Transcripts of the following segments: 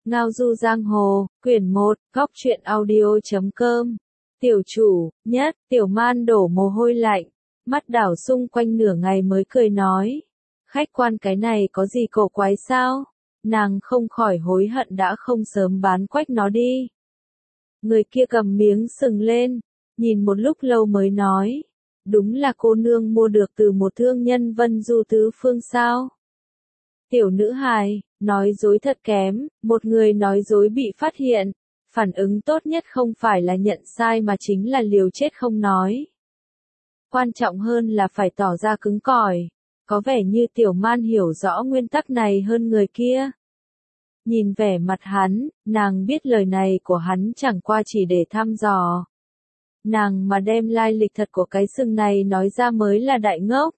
Ngao du giang hồ, quyển 1, góc truyện audio.com. Tiểu chủ, nhất, Tiểu Man đổ mồ hôi lạnh, mắt đảo xung quanh nửa ngày mới cười nói. Khách quan cái này có gì cổ quái sao? Nàng không khỏi hối hận đã không sớm bán quách nó đi. Người kia cầm miếng sừng lên, nhìn một lúc lâu mới nói. Đúng là cô nương mua được từ một thương nhân Vân Du tứ phương sao? Tiểu nữ hài, nói dối thật kém, một người nói dối bị phát hiện, phản ứng tốt nhất không phải là nhận sai mà chính là liều chết không nói. Quan trọng hơn là phải tỏ ra cứng cỏi, có vẻ như Tiểu Man hiểu rõ nguyên tắc này hơn người kia. Nhìn vẻ mặt hắn, nàng biết lời này của hắn chẳng qua chỉ để thăm dò. Nàng mà đem lai lịch thật của cái sừng này nói ra mới là đại ngốc.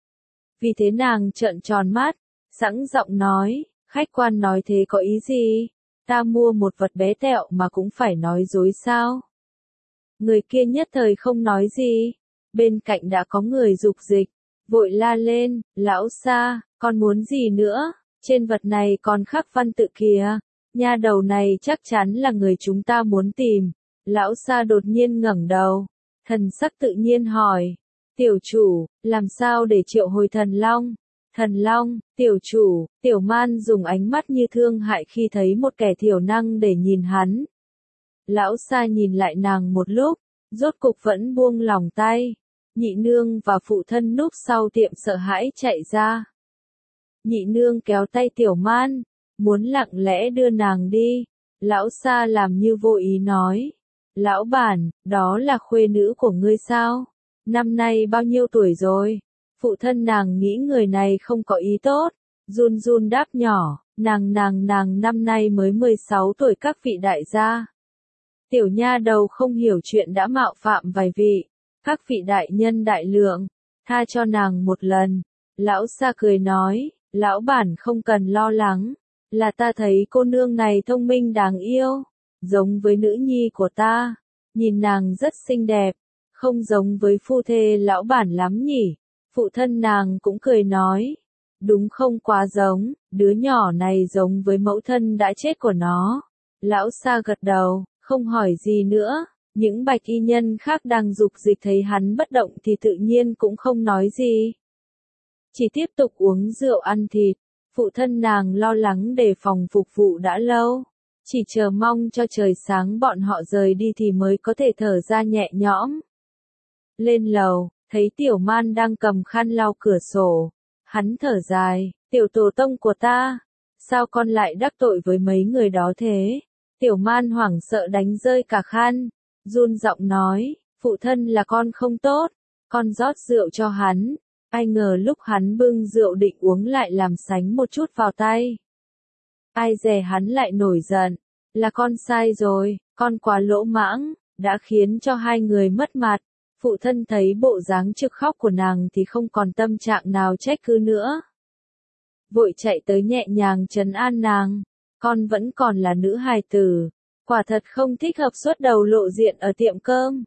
Vì thế nàng trợn tròn mắt, sẵn giọng nói, khách quan nói thế có ý gì? Ta mua một vật bé tẹo mà cũng phải nói dối sao? Người kia nhất thời không nói gì, bên cạnh đã có người dục dịch, vội la lên, lão sa, con muốn gì nữa? Trên vật này còn khắc văn tự kìa, nha đầu này chắc chắn là người chúng ta muốn tìm. Lão sa đột nhiên ngẩng đầu, thần sắc tự nhiên hỏi, tiểu chủ, làm sao để triệu hồi thần long? Thần long, tiểu chủ, Tiểu Man dùng ánh mắt như thương hại khi thấy một kẻ thiểu năng để nhìn hắn. Lão sa nhìn lại nàng một lúc, rốt cục vẫn buông lòng tay. Nhị nương và phụ thân núp sau tiệm sợ hãi chạy ra. Nhị nương kéo tay Tiểu Man, muốn lặng lẽ đưa nàng đi. Lão sa làm như vô ý nói. Lão bản, đó là khuê nữ của ngươi sao? Năm nay bao nhiêu tuổi rồi? Phụ thân nàng nghĩ người này không có ý tốt, run run đáp nhỏ, nàng năm nay mới 16 tuổi các vị đại gia. Tiểu nha đầu không hiểu chuyện đã mạo phạm vài vị, các vị đại nhân đại lượng, tha cho nàng một lần. Lão sa cười nói, lão bản không cần lo lắng, là ta thấy cô nương này thông minh đáng yêu, giống với nữ nhi của ta, nhìn nàng rất xinh đẹp, không giống với phu thê lão bản lắm nhỉ. Phụ thân nàng cũng cười nói, đúng không quá giống, đứa nhỏ này giống với mẫu thân đã chết của nó. Lão sa gật đầu, không hỏi gì nữa, những bạch y nhân khác đang dục dịch thấy hắn bất động thì tự nhiên cũng không nói gì. Chỉ tiếp tục uống rượu ăn thịt, phụ thân nàng lo lắng đề phòng phục vụ đã lâu, chỉ chờ mong cho trời sáng bọn họ rời đi thì mới có thể thở ra nhẹ nhõm. Lên lầu, thấy Tiểu Man đang cầm khăn lau cửa sổ, hắn thở dài, tiểu tổ tông của ta, sao con lại đắc tội với mấy người đó thế? Tiểu Man hoảng sợ đánh rơi cả khăn, run giọng nói, phụ thân là con không tốt, con rót rượu cho hắn, ai ngờ lúc hắn bưng rượu định uống lại làm sánh một chút vào tay. Ai dè hắn lại nổi giận, là con sai rồi, con quá lỗ mãng, đã khiến cho hai người mất mặt. Phụ thân thấy bộ dáng trực khóc của nàng thì không còn tâm trạng nào trách cứ nữa. Vội chạy tới nhẹ nhàng trấn an nàng, con vẫn còn là nữ hài tử, quả thật không thích hợp xuất đầu lộ diện ở tiệm cơm.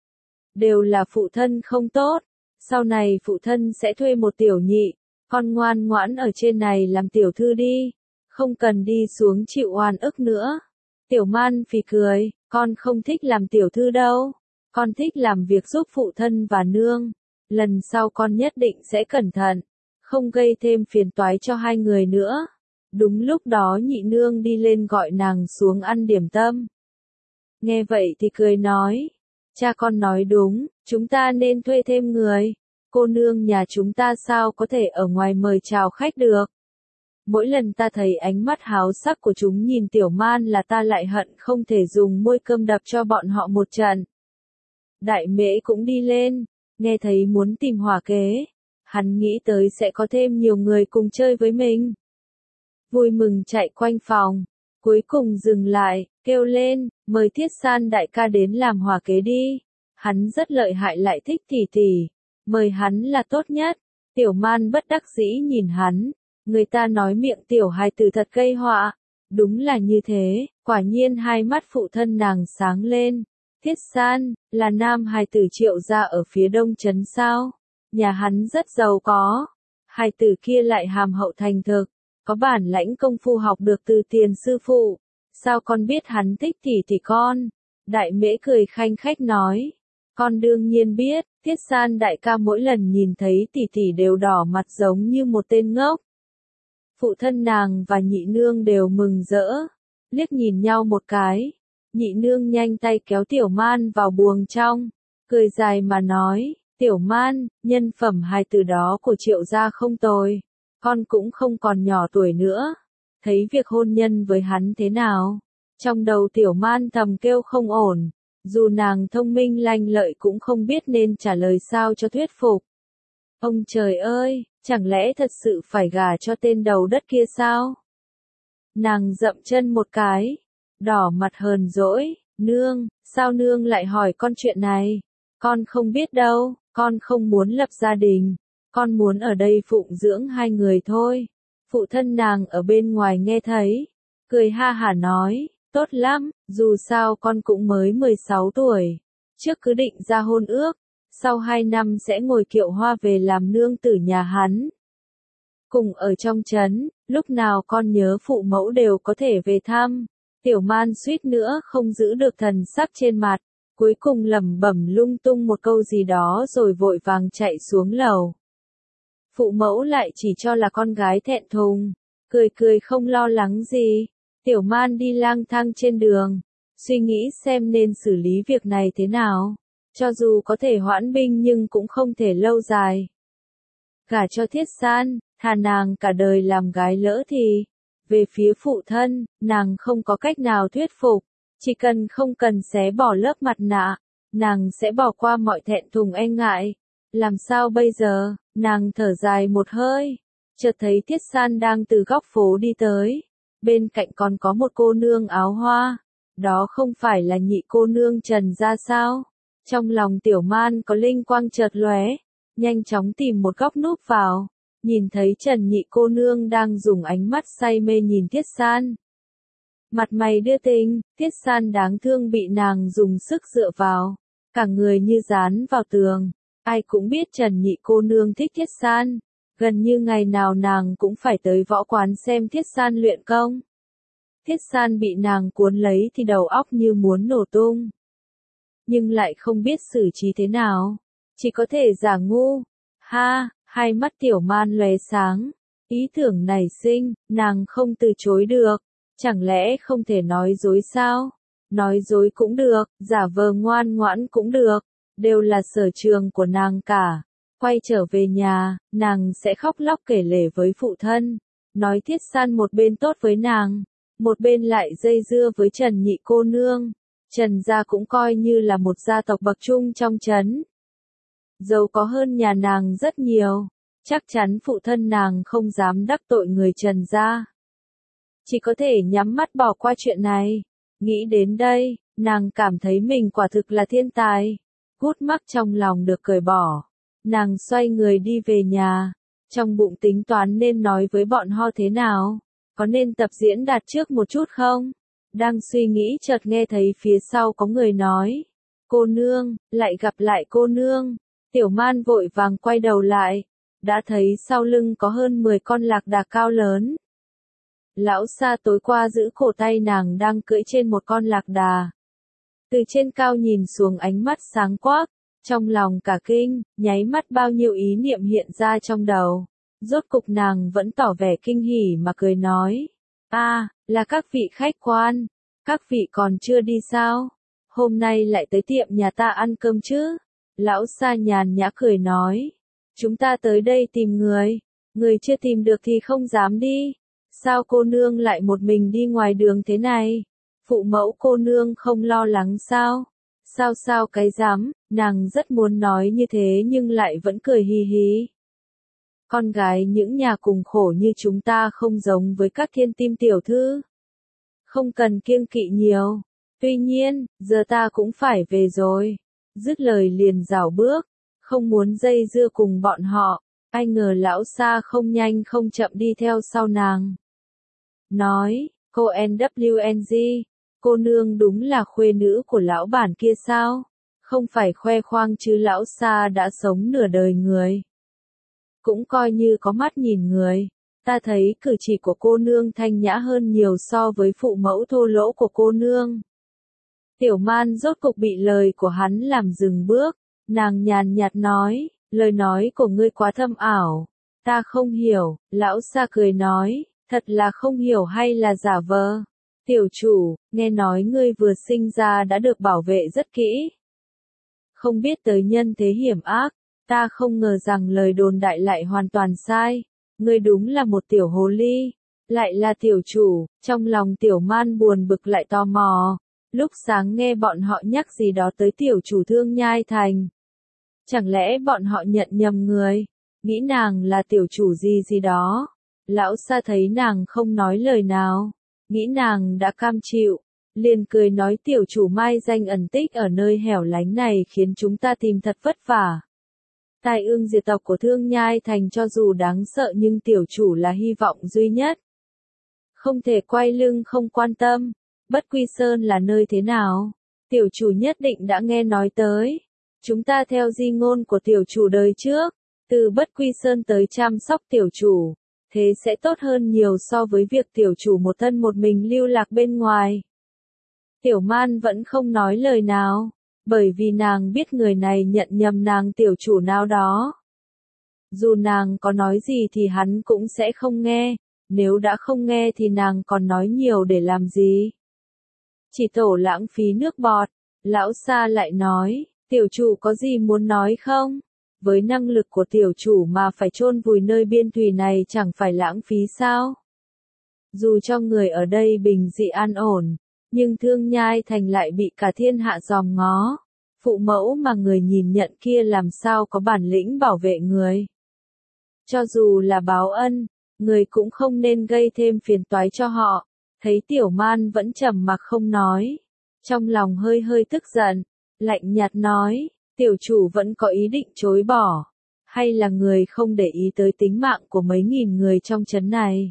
Đều là phụ thân không tốt, sau này phụ thân sẽ thuê một tiểu nhị, con ngoan ngoãn ở trên này làm tiểu thư đi, không cần đi xuống chịu oan ức nữa. Tiểu Man phì cười, con không thích làm tiểu thư đâu. Con thích làm việc giúp phụ thân và nương, lần sau con nhất định sẽ cẩn thận, không gây thêm phiền toái cho hai người nữa. Đúng lúc đó nhị nương đi lên gọi nàng xuống ăn điểm tâm. Nghe vậy thì cười nói, cha con nói đúng, chúng ta nên thuê thêm người, cô nương nhà chúng ta sao có thể ở ngoài mời chào khách được. Mỗi lần ta thấy ánh mắt háo sắc của chúng nhìn Tiểu Man là ta lại hận không thể dùng môi cơm đập cho bọn họ một trận. Đại mễ cũng đi lên, nghe thấy muốn tìm hỏa kế, hắn nghĩ tới sẽ có thêm nhiều người cùng chơi với mình. Vui mừng chạy quanh phòng, cuối cùng dừng lại, kêu lên, mời Thiết San đại ca đến làm hỏa kế đi, hắn rất lợi hại lại thích tỉ tỉ, mời hắn là tốt nhất. Tiểu Man bất đắc dĩ nhìn hắn, người ta nói miệng tiểu hài tử thật gây họa, đúng là như thế, quả nhiên hai mắt phụ thân nàng sáng lên. Thiết San, là nam hài tử Triệu gia ở phía đông trấn sao? Nhà hắn rất giàu có. Hài tử kia lại hàm hậu thành thực, có bản lãnh công phu học được từ tiền sư phụ. sao con biết hắn thích tỷ con? Đại mễ cười khanh khách nói, con đương nhiên biết, Tiết San đại ca mỗi lần nhìn thấy tỷ đều đỏ mặt giống như một tên ngốc. Phụ thân nàng và nhị nương đều mừng rỡ, liếc nhìn nhau một cái, nhị nương nhanh tay kéo Tiểu Man vào buồng trong, cười dài mà nói, Tiểu Man, nhân phẩm hài từ đó của Triệu gia không tồi, con cũng không còn nhỏ tuổi nữa, thấy việc hôn nhân với hắn thế nào? Trong đầu Tiểu Man thầm kêu không ổn, dù nàng thông minh lanh lợi cũng không biết nên trả lời sao cho thuyết phục. Ông trời ơi, chẳng lẽ thật sự phải gả cho tên đầu đất kia sao? Nàng dậm chân một cái, đỏ mặt hờn dỗi, nương, sao nương lại hỏi con chuyện này? Con không biết đâu, con không muốn lập gia đình, con muốn ở đây phụng dưỡng hai người thôi. Phụ thân nàng ở bên ngoài nghe thấy, cười ha hả nói, tốt lắm, dù sao con cũng mới 16 tuổi, trước cứ định ra hôn ước, sau 2 năm sẽ ngồi kiệu hoa về làm nương tử nhà hắn. Cùng ở trong trấn, lúc nào con nhớ phụ mẫu đều có thể về thăm. Tiểu Man suýt nữa không giữ được thần sắc trên mặt, cuối cùng lẩm bẩm lung tung một câu gì đó rồi vội vàng chạy xuống lầu. Phụ mẫu lại chỉ cho là con gái thẹn thùng, cười cười không lo lắng gì. Tiểu Man đi lang thang trên đường, suy nghĩ xem nên xử lý việc này thế nào. Cho dù có thể hoãn binh nhưng cũng không thể lâu dài. Gả cho Thiết San, thà nàng cả đời làm gái lỡ thì. Về phía phụ thân, nàng không có cách nào thuyết phục. Chỉ cần không cần xé bỏ lớp mặt nạ, nàng sẽ bỏ qua mọi thẹn thùng e ngại. Làm sao bây giờ, nàng thở dài một hơi. Chợt thấy Thiết San đang từ góc phố đi tới. Bên cạnh còn có một cô nương áo hoa. Đó không phải là nhị cô nương Trần gia sao? Trong lòng Tiểu Man có linh quang chợt lóe, nhanh chóng tìm một góc núp vào, nhìn thấy Trần nhị cô nương đang dùng ánh mắt say mê nhìn Thiết San. Mặt mày đưa tình, Thiết San đáng thương bị nàng dùng sức dựa vào, cả người như dán vào tường. Ai cũng biết Trần nhị cô nương thích Thiết San, gần như ngày nào nàng cũng phải tới võ quán xem Thiết San luyện công. Thiết San bị nàng cuốn lấy thì đầu óc như muốn nổ tung. Nhưng lại không biết xử trí thế nào, chỉ có thể giả ngu. Ha, hai mắt Tiểu Man lóe sáng, ý tưởng nảy sinh, nàng không từ chối được, chẳng lẽ không thể nói dối sao? Nói dối cũng được, giả vờ ngoan ngoãn cũng được, đều là sở trường của nàng cả. Quay trở về nhà, nàng sẽ khóc lóc kể lể với phụ thân, nói Thiết San một bên tốt với nàng, một bên lại dây dưa với Trần nhị cô nương. Trần gia cũng coi như là một gia tộc bậc trung trong trấn. Giàu có hơn nhà nàng rất nhiều, chắc chắn phụ thân nàng không dám đắc tội người Trần gia. Chỉ có thể nhắm mắt bỏ qua chuyện này. Nghĩ đến đây, nàng cảm thấy mình quả thực là thiên tài. Gút mắc trong lòng được cởi bỏ. Nàng xoay người đi về nhà, trong bụng tính toán nên nói với bọn họ thế nào, có nên tập diễn đạt trước một chút không? Đang suy nghĩ chợt nghe thấy phía sau có người nói, cô nương, lại gặp lại cô nương. Tiểu Man vội vàng quay đầu lại, đã thấy sau lưng có hơn 10 con lạc đà cao lớn. Lão Sa tối qua giữ cổ tay nàng đang cưỡi trên một con lạc đà. Từ trên cao nhìn xuống ánh mắt sáng quắc, trong lòng cả kinh, nháy mắt bao nhiêu ý niệm hiện ra trong đầu. Rốt cục nàng vẫn tỏ vẻ kinh hỉ mà cười nói, là các vị khách quan, các vị còn chưa đi sao? Hôm nay lại tới tiệm nhà ta ăn cơm chứ? Lão Sa nhàn nhã cười nói, chúng ta tới đây tìm người chưa tìm được thì không dám đi. Sao cô nương lại một mình đi ngoài đường thế này? Phụ mẫu cô nương không lo lắng sao? Sao cái dám, nàng rất muốn nói như thế nhưng lại vẫn cười hì hì. Con gái những nhà cùng khổ như chúng ta không giống với các thiên kim tiểu thư. Không cần kiêng kỵ nhiều. Tuy nhiên, giờ ta cũng phải về rồi. Dứt lời liền rảo bước, không muốn dây dưa cùng bọn họ. Ai ngờ lão Sa không nhanh không chậm đi theo sau nàng. Nói, cô NWNG, cô nương đúng là khuê nữ của lão bản kia sao? Không phải khoe khoang chứ lão Sa đã sống nửa đời người. Cũng coi như có mắt nhìn người. Ta thấy cử chỉ của cô nương thanh nhã hơn nhiều so với phụ mẫu thô lỗ của cô nương. Tiểu Man rốt cục bị lời của hắn làm dừng bước, nàng nhàn nhạt nói, lời nói của ngươi quá thâm ảo, ta không hiểu, lão Sa cười nói, thật là không hiểu hay là giả vờ. Tiểu chủ, nghe nói ngươi vừa sinh ra đã được bảo vệ rất kỹ. Không biết tới nhân thế hiểm ác, ta không ngờ rằng lời đồn đại lại hoàn toàn sai. Ngươi đúng là một tiểu hồ ly, lại là tiểu chủ, trong lòng Tiểu Man buồn bực lại tò mò. Lúc sáng nghe bọn họ nhắc gì đó tới tiểu chủ Thương Nhai Thành. Chẳng lẽ bọn họ nhận nhầm người, nghĩ nàng là tiểu chủ gì gì đó. Lão Sa thấy nàng không nói lời nào, nghĩ nàng đã cam chịu, liền cười nói tiểu chủ mai danh ẩn tích ở nơi hẻo lánh này khiến chúng ta tìm thật vất vả. Tai ương diệt tộc của Thương Nhai Thành cho dù đáng sợ nhưng tiểu chủ là hy vọng duy nhất. Không thể quay lưng không quan tâm. Bất Quy Sơn là nơi thế nào? Tiểu chủ nhất định đã nghe nói tới. Chúng ta theo di ngôn của tiểu chủ đời trước, từ Bất Quy Sơn tới chăm sóc tiểu chủ, thế sẽ tốt hơn nhiều so với việc tiểu chủ một thân một mình lưu lạc bên ngoài. Tiểu Man vẫn không nói lời nào, bởi vì nàng biết người này nhận nhầm nàng tiểu chủ nào đó. Dù nàng có nói gì thì hắn cũng sẽ không nghe, nếu đã không nghe thì nàng còn nói nhiều để làm gì? Chỉ tổ lãng phí nước bọt. Lão Sa lại nói, tiểu chủ có gì muốn nói không? Với năng lực của tiểu chủ mà phải chôn vùi nơi biên thùy này chẳng phải lãng phí sao? Dù cho người ở đây bình dị an ổn, nhưng Thương Nhai Thành lại bị cả thiên hạ dòm ngó. Phụ mẫu mà người nhìn nhận kia làm sao có bản lĩnh bảo vệ người? Cho dù là báo ân, người cũng không nên gây thêm phiền toái cho họ. Thấy Tiểu Man vẫn trầm mặc không nói, trong lòng hơi hơi tức giận, lạnh nhạt nói, tiểu chủ vẫn có ý định chối bỏ, hay là người không để ý tới tính mạng của mấy nghìn người trong trấn này.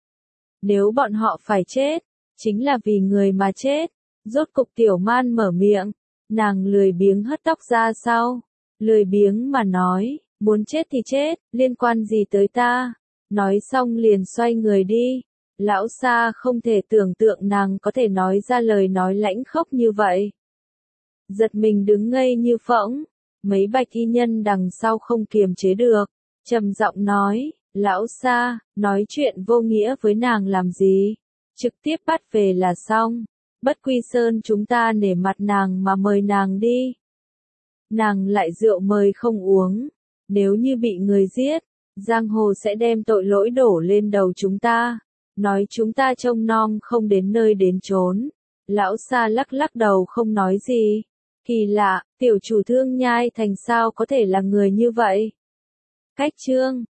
Nếu bọn họ phải chết, chính là vì người mà chết. Rốt cục Tiểu Man mở miệng, nàng lười biếng hất tóc ra sau, lười biếng mà nói, muốn chết thì chết, liên quan gì tới ta, nói xong liền xoay người đi. Lão Sa không thể tưởng tượng nàng có thể nói ra lời nói lãnh khốc như vậy. Giật mình đứng ngây như phỗng, mấy bạch y nhân đằng sau không kiềm chế được, trầm giọng nói, Lão Sa, nói chuyện vô nghĩa với nàng làm gì, trực tiếp bắt về là xong, Bất Quy Sơn chúng ta nể mặt nàng mà mời nàng đi. Nàng lại rượu mời không uống, nếu như bị người giết, giang hồ sẽ đem tội lỗi đổ lên đầu chúng ta. Nói chúng ta trông nom không đến nơi đến chốn. Lão Sa lắc lắc đầu không nói gì. Kỳ lạ, tiểu chủ Thương Nhai Thành sao có thể là người như vậy? Cách chương